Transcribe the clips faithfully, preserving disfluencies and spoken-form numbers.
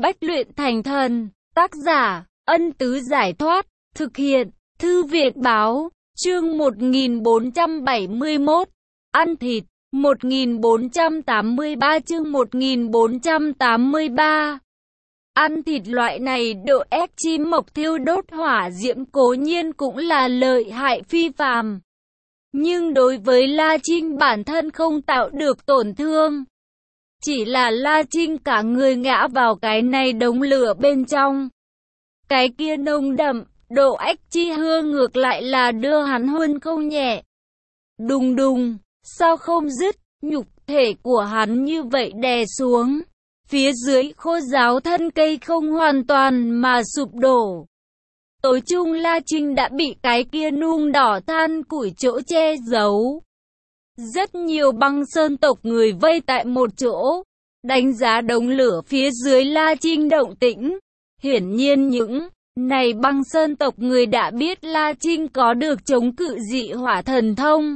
Bách luyện thành thần. Tác giả, Ân Tứ Giải Thoát. Thực hiện, Thư viện Báo. Chương một nghìn bốn trăm bảy mươi mốt. Ăn thịt. một nghìn bốn trăm tám mươi ba chương một nghìn bốn trăm tám mươi ba. Ăn thịt loại này độ ép chim mộc thiêu đốt hỏa diễm cố nhiên cũng là lợi hại phi phàm. Nhưng đối với La Trinh bản thân không tạo được tổn thương. Chỉ là La Trinh cả người ngã vào cái này đống lửa bên trong. Cái kia nồng đậm, độ ách chi hương ngược lại là đưa hắn hơn không nhẹ. Đùng đùng, sao không dứt, nhục thể của hắn như vậy đè xuống. Phía dưới khô ráo thân cây không hoàn toàn mà sụp đổ. Tối chung La Trinh đã bị cái kia nung đỏ than củi chỗ che giấu. Rất nhiều băng sơn tộc người vây tại một chỗ, đánh giá đống lửa phía dưới La Trinh động tĩnh. Hiển nhiên những này băng sơn tộc người đã biết La Trinh có được chống cự dị hỏa thần thông.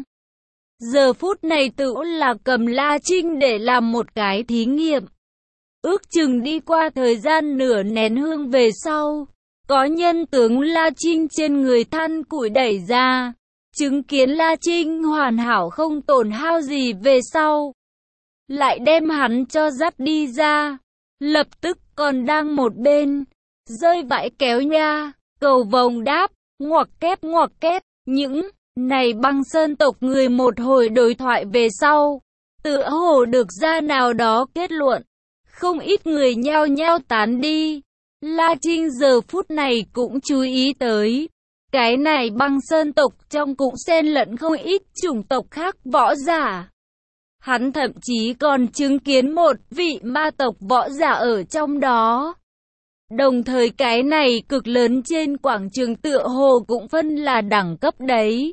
Giờ phút này tự là cầm La Trinh để làm một cái thí nghiệm. Ước chừng đi qua thời gian nửa nén hương về sau, có nhân tướng La Trinh trên người than củi đẩy ra, chứng kiến La Trinh hoàn hảo không tổn hao gì về sau. Lại đem hắn cho dắt đi ra, lập tức còn đang một bên, rơi vãi kéo nha, cầu vồng đáp, ngoặc kép ngoặc kép, những này băng sơn tộc người một hồi đối thoại về sau, tựa hồ được ra nào đó kết luận. Không ít người nhao nhao tán đi. La Trinh giờ phút này cũng chú ý tới. Cái này băng sơn tộc trong cũng xen lẫn không ít chủng tộc khác võ giả. Hắn thậm chí còn chứng kiến một vị ma tộc võ giả ở trong đó. Đồng thời cái này cực lớn trên quảng trường tựa hồ cũng phân là đẳng cấp đấy.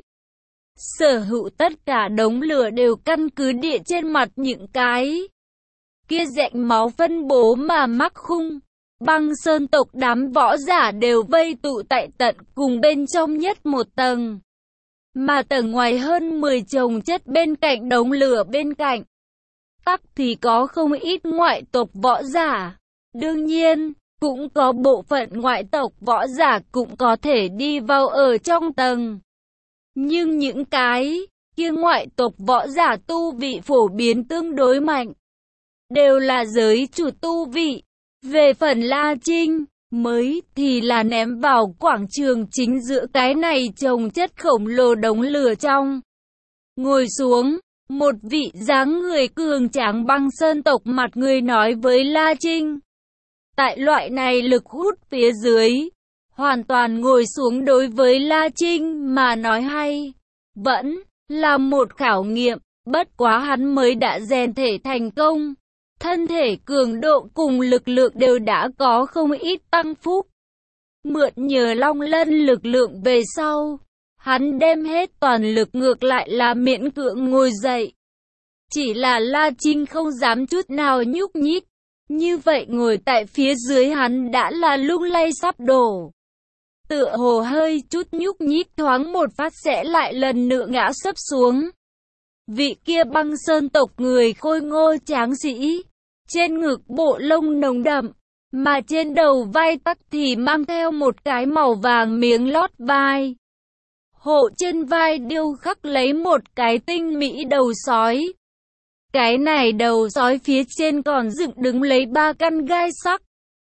Sở hữu tất cả đống lửa đều căn cứ địa trên mặt những cái kia rãnh máu phân bố mà mắc khung. Băng sơn tộc đám võ giả đều vây tụ tại tận cùng bên trong nhất một tầng. Mà tầng ngoài hơn mười chồng chất bên cạnh đống lửa bên cạnh. Tắc thì có không ít ngoại tộc võ giả. Đương nhiên, cũng có bộ phận ngoại tộc võ giả cũng có thể đi vào ở trong tầng. Nhưng những cái kia ngoại tộc võ giả tu vị phổ biến tương đối mạnh. Đều là giới chủ tu vị. Về phần La Trinh, mới thì là ném vào quảng trường chính giữa cái này chồng chất khổng lồ đống lửa trong. Ngồi xuống, một vị dáng người cường tráng băng sơn tộc mặt người nói với La Trinh. Tại loại này lực hút phía dưới, hoàn toàn ngồi xuống đối với La Trinh mà nói hay. Vẫn là một khảo nghiệm, bất quá hắn mới đã rèn thể thành công. Thân thể cường độ cùng lực lượng đều đã có không ít tăng phúc. Mượn nhờ long lân lực lượng về sau, hắn đem hết toàn lực ngược lại là miễn cưỡng ngồi dậy. Chỉ là La Trinh không dám chút nào nhúc nhích. Như vậy ngồi tại phía dưới hắn đã là lung lay sắp đổ. Tựa hồ hơi chút nhúc nhích thoáng một phát sẽ lại lần nữa ngã sấp xuống. Vị kia băng sơn tộc người khôi ngô tráng sĩ. Trên ngực bộ lông nồng đậm, mà trên đầu vai tắc thì mang theo một cái màu vàng miếng lót vai. Hộ trên vai điêu khắc lấy một cái tinh mỹ đầu sói. Cái này đầu sói phía trên còn dựng đứng lấy ba căn gai sắc.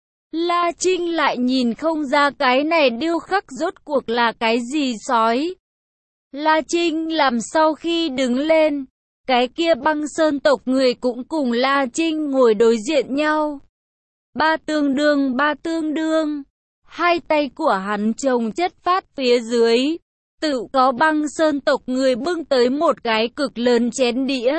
La Trinh lại nhìn không ra cái này điêu khắc rốt cuộc là cái gì sói. La Trinh làm sau khi đứng lên. Cái kia băng sơn tộc người cũng cùng La Trinh ngồi đối diện nhau. Ba tương đương ba tương đương. Hai tay của hắn chồng chất phát phía dưới. Tự có băng sơn tộc người bưng tới một cái cực lớn chén đĩa.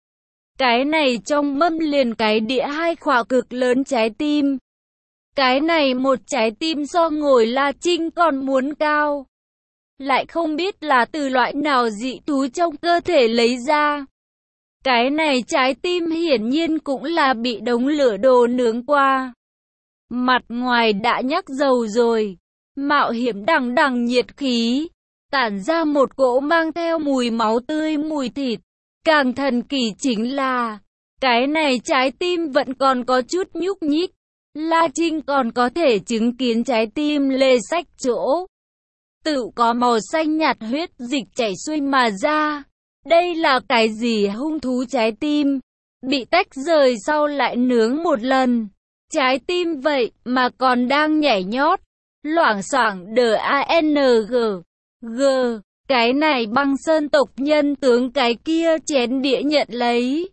Cái này trong mâm liền cái đĩa hai khỏa cực lớn trái tim. Cái này một trái tim so ngồi La Trinh còn muốn cao. Lại không biết là từ loại nào dị thú trong cơ thể lấy ra. Cái này trái tim hiển nhiên cũng là bị đống lửa đồ nướng qua. Mặt ngoài đã nhắc dầu rồi. Mạo hiểm đằng đằng nhiệt khí. Tản ra một cỗ mang theo mùi máu tươi mùi thịt. Càng thần kỳ chính là cái này trái tim vẫn còn có chút nhúc nhích. La Trinh còn có thể chứng kiến trái tim lê sách chỗ tự có màu xanh nhạt, huyết dịch chảy xuôi mà ra. Đây là cái gì? Hung thú trái tim bị tách rời sau lại nướng một lần. Trái tim vậy mà còn đang nhảy nhót, loảng xoảng đờ a en g. G, cái này Băng Sơn tộc nhân tướng, cái kia chén đĩa nhận lấy.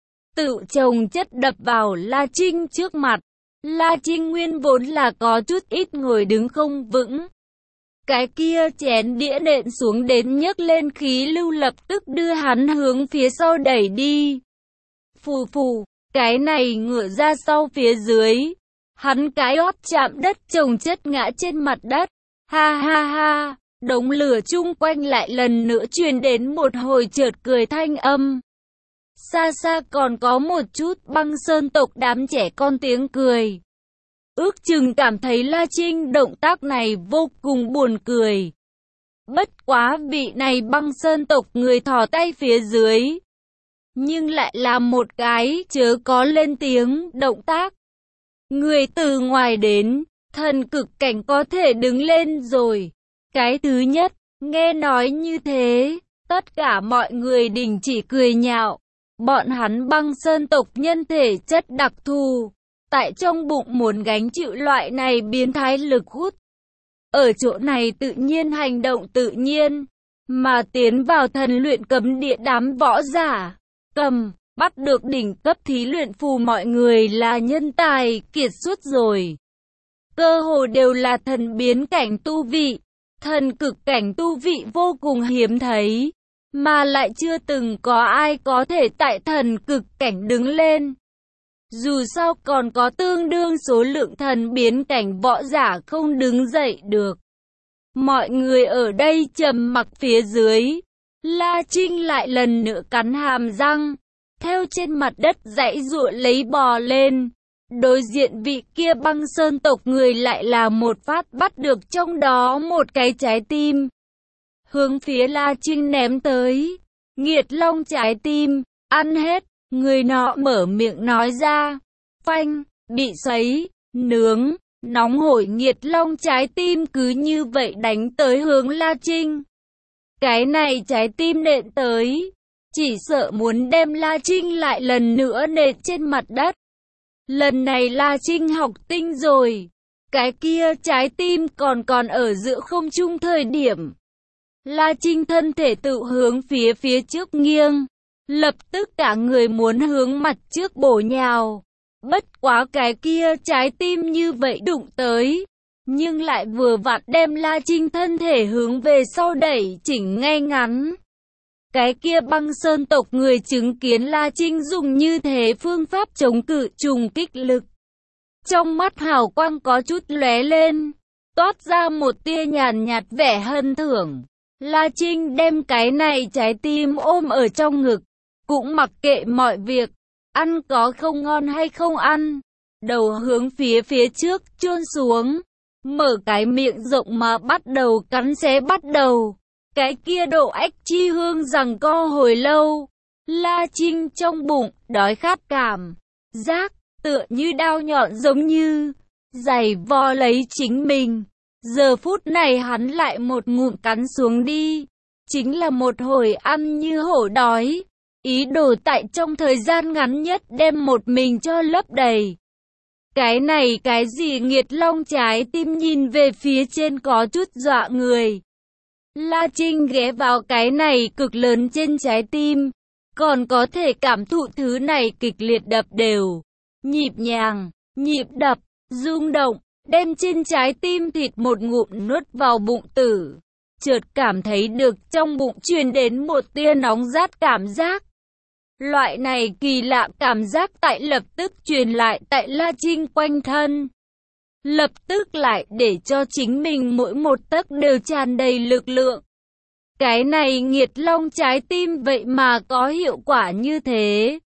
Tự chồng chất đập vào La Trinh trước mặt. La Trinh nguyên vốn là có chút ít ngồi đứng không vững. Cái kia chén đĩa nện xuống đến nhấc lên khí lưu lập tức đưa hắn hướng phía sau đẩy đi. Phù phù, cái này ngửa ra sau phía dưới. Hắn cái ót chạm đất chồng chất ngã trên mặt đất. Ha ha ha, đống lửa chung quanh lại lần nữa truyền đến một hồi chợt cười thanh âm. Xa xa còn có một chút Băng Sơn tộc đám trẻ con tiếng cười. Ước chừng cảm thấy La Trinh động tác này vô cùng buồn cười. Bất quá vị này Băng Sơn tộc người thò tay phía dưới, nhưng lại làm một cái chớ có lên tiếng động tác. Người từ ngoài đến, thần cực cảnh có thể đứng lên rồi. Cái thứ nhất, nghe nói như thế, tất cả mọi người đình chỉ cười nhạo. Bọn hắn Băng Sơn tộc nhân thể chất đặc thù, tại trong bụng muốn gánh chịu loại này biến thái lực hút. Ở chỗ này tự nhiên hành động tự nhiên, mà tiến vào thần luyện cấm địa đám võ giả, cầm, bắt được đỉnh cấp thí luyện phù mọi người là nhân tài kiệt xuất rồi. Cơ hồ đều là thần biến cảnh tu vị, thần cực cảnh tu vị vô cùng hiếm thấy, mà lại chưa từng có ai có thể tại thần cực cảnh đứng lên. Dù sao còn có tương đương số lượng thần biến cảnh võ giả không đứng dậy được. Mọi người ở đây trầm mặc phía dưới. La Trinh lại lần nữa cắn hàm răng, theo trên mặt đất giãy giụa lấy bò lên. Đối diện vị kia Băng Sơn tộc người lại là một phát bắt được trong đó một cái trái tim, hướng phía La Trinh ném tới. Nghiệt Long trái tim, ăn hết. Người nọ mở miệng nói ra. Phanh, bị sấy, nướng, nóng hổi Nghiệt Long trái tim cứ như vậy đánh tới hướng La Trinh. Cái này trái tim nện tới, chỉ sợ muốn đem La Trinh lại lần nữa nện trên mặt đất. Lần này La Trinh học tinh rồi. Cái kia trái tim còn còn ở giữa không trung thời điểm, La Trinh thân thể tự hướng phía phía trước nghiêng, lập tức cả người muốn hướng mặt trước bổ nhào. Bất quá cái kia trái tim như vậy đụng tới, nhưng lại vừa vặn đem La Trinh thân thể hướng về sau đẩy chỉnh ngay ngắn. Cái kia Băng Sơn tộc người chứng kiến La Trinh dùng như thế phương pháp chống cự trùng kích lực, trong mắt hào quang có chút lóe lên, toát ra một tia nhàn nhạt vẻ hân thưởng. La Trinh đem cái này trái tim ôm ở trong ngực, cũng mặc kệ mọi việc, ăn có không ngon hay không ăn, đầu hướng phía phía trước chôn xuống, mở cái miệng rộng mà bắt đầu cắn xé bắt đầu. Cái kia độ ách chi hương giằng co hồi lâu, La Trinh trong bụng đói khát cảm giác tựa như đao nhọn giống như giày vò lấy chính mình. Giờ phút này hắn lại một ngụm cắn xuống đi, chính là một hồi ăn như hổ đói, ý đồ tại trong thời gian ngắn nhất đem một mình cho lấp đầy. Cái này cái gì? Nghiệt Long trái tim nhìn về phía trên có chút dọa người. La Trinh ghé vào cái này cực lớn trên trái tim, còn có thể cảm thụ thứ này kịch liệt đập đều, nhịp nhàng, nhịp đập, rung động, đem trên trái tim thịt một ngụm nuốt vào bụng tử. Chợt cảm thấy được trong bụng truyền đến một tia nóng rát cảm giác. Loại này kỳ lạ cảm giác tại lập tức truyền lại tại La Trinh quanh thân. Lập tức lại để cho chính mình mỗi một tấc đều tràn đầy lực lượng. Cái này Nghiệt Long trái tim vậy mà có hiệu quả như thế.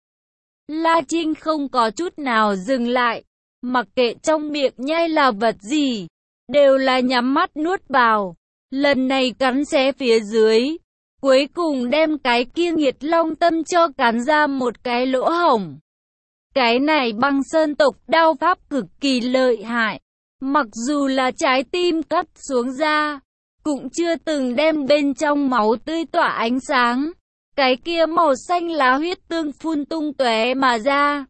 La Trinh không có chút nào dừng lại, mặc kệ trong miệng nhai là vật gì, đều là nhắm mắt nuốt vào. Lần này cắn xé phía dưới, cuối cùng đem cái kia Nghiệt Long tâm cho cắn ra một cái lỗ hổng. Cái này băng sơn tộc đao pháp cực kỳ lợi hại. Mặc dù là trái tim cắt xuống da, cũng chưa từng đem bên trong máu tươi tỏa ánh sáng. Cái kia màu xanh lá huyết tương phun tung tóe mà ra.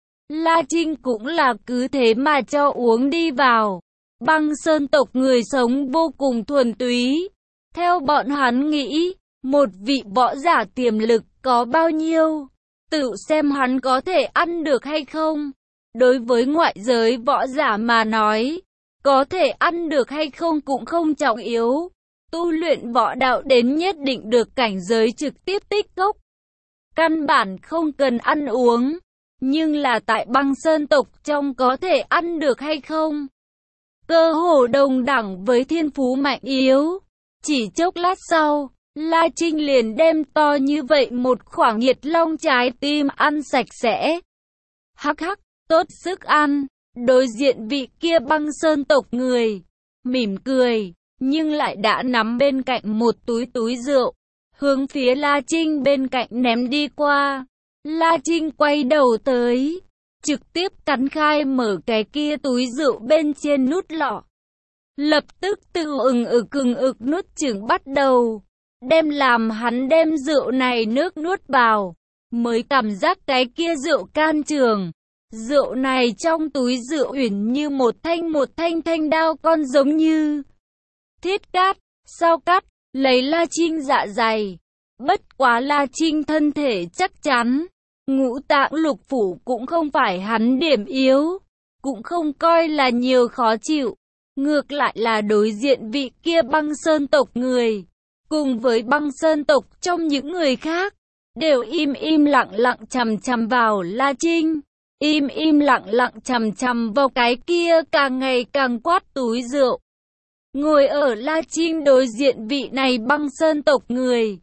La Trinh cũng là cứ thế mà cho uống đi vào. Băng sơn tộc người sống vô cùng thuần túy. Theo bọn hắn nghĩ, một vị võ giả tiềm lực có bao nhiêu, tự xem hắn có thể ăn được hay không. Đối với ngoại giới võ giả mà nói, có thể ăn được hay không cũng không trọng yếu. Tu luyện võ đạo đến nhất định được cảnh giới trực tiếp tích cốc. Căn bản không cần ăn uống. Nhưng là tại băng sơn tộc trong có thể ăn được hay không? Cơ hồ đồng đẳng với thiên phú mạnh yếu. Chỉ chốc lát sau, La Trinh liền đem to như vậy một khoảng nhiệt long trái tim ăn sạch sẽ. Hắc hắc, tốt sức ăn. Đối diện vị kia băng sơn tộc người, mỉm cười, nhưng lại đã nắm bên cạnh một túi túi rượu, hướng phía La Trinh bên cạnh ném đi qua. La Trinh quay đầu tới, trực tiếp cắn khai mở cái kia túi rượu bên trên nút lọ. Lập tức tự ừng ực ừng ực nuốt chửng bắt đầu, đem làm hắn đem rượu này nước nuốt vào, mới cảm giác cái kia rượu can trường. Rượu này trong túi rượu uyển như một thanh một thanh thanh đao con giống như thiết cát, sao cắt, lấy La Trinh dạ dày. Bất quá La Trinh thân thể chắc chắn, ngũ tạng lục phủ cũng không phải hắn điểm yếu, cũng không coi là nhiều khó chịu. Ngược lại là đối diện vị kia băng sơn tộc người, cùng với băng sơn tộc trong những người khác, đều im im lặng lặng chằm chằm vào La Trinh. Im im lặng lặng chằm chằm vào cái kia càng ngày càng quát túi rượu. Ngồi ở La Trinh đối diện vị này băng sơn tộc người,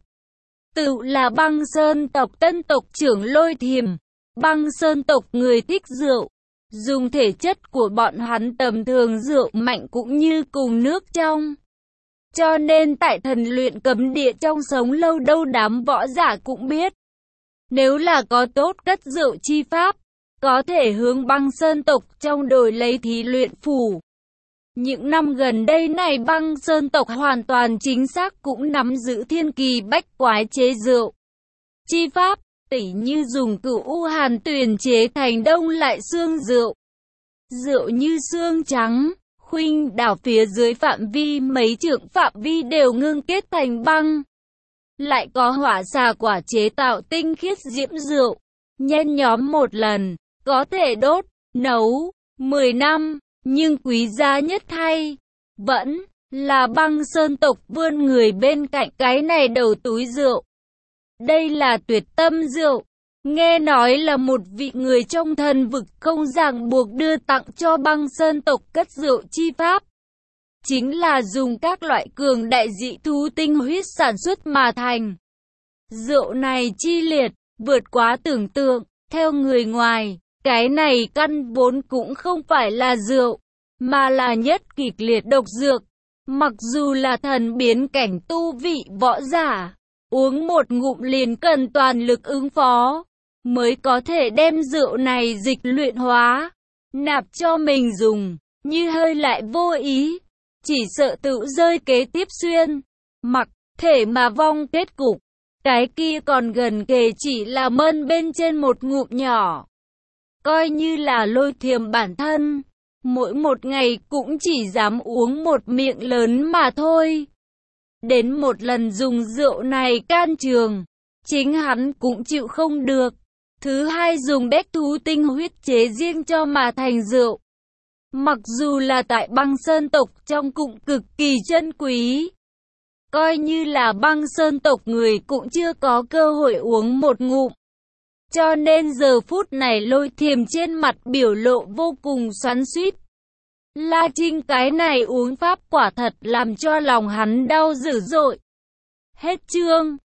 tự là băng sơn tộc tân tộc trưởng Lôi Thiềm. Băng sơn tộc người thích rượu, dùng thể chất của bọn hắn tầm thường rượu mạnh cũng như cùng nước trong. Cho nên tại thần luyện cấm địa trong sống lâu đâu đám võ giả cũng biết, nếu là có tốt cất rượu chi pháp, có thể hướng băng sơn tộc trong đổi lấy thí luyện phủ. Những năm gần đây này băng sơn tộc hoàn toàn chính xác cũng nắm giữ thiên kỳ bách quái chế rượu chi pháp, tỉ như dùng cửu u hàn tuyền chế thành đông lại xương rượu. Rượu như xương trắng, khuynh đảo phía dưới phạm vi mấy trượng phạm vi đều ngưng kết thành băng. Lại có hỏa xà quả chế tạo tinh khiết diễm rượu, nhen nhóm một lần, có thể đốt, nấu, mười năm, nhưng quý giá nhất thay, vẫn là băng sơn tộc vươn người bên cạnh cái này đầu túi rượu. Đây là tuyệt tâm rượu, nghe nói là một vị người trong thần vực không ràng buộc đưa tặng cho băng sơn tộc cất rượu chi pháp. Chính là dùng các loại cường đại dị thú tinh huyết sản xuất mà thành. Rượu này chi liệt, vượt quá tưởng tượng, theo người ngoài, cái này căn vốn cũng không phải là rượu, mà là nhất kịch liệt độc dược. Mặc dù là thần biến cảnh tu vị võ giả, uống một ngụm liền cần toàn lực ứng phó, mới có thể đem rượu này dịch luyện hóa, nạp cho mình dùng, như hơi lại vô ý, chỉ sợ tự rơi kế tiếp xuyên, mặc thể mà vong kết cục. Cái kia còn gần kề chỉ là mơn bên trên một ngụm nhỏ. Coi như là Lôi Thiềm bản thân, mỗi một ngày cũng chỉ dám uống một miệng lớn mà thôi. Đến một lần dùng rượu này can trường, chính hắn cũng chịu không được. Thứ hai dùng đét thú tinh huyết chế riêng cho mà thành rượu. Mặc dù là tại băng sơn tộc trong cũng cực kỳ chân quý. Coi như là băng sơn tộc người cũng chưa có cơ hội uống một ngụm. Cho nên giờ phút này Lôi Thiềm trên mặt biểu lộ vô cùng xoắn xuýt. La Trinh cái này uống pháp quả thật làm cho lòng hắn đau dữ dội. Hết chương.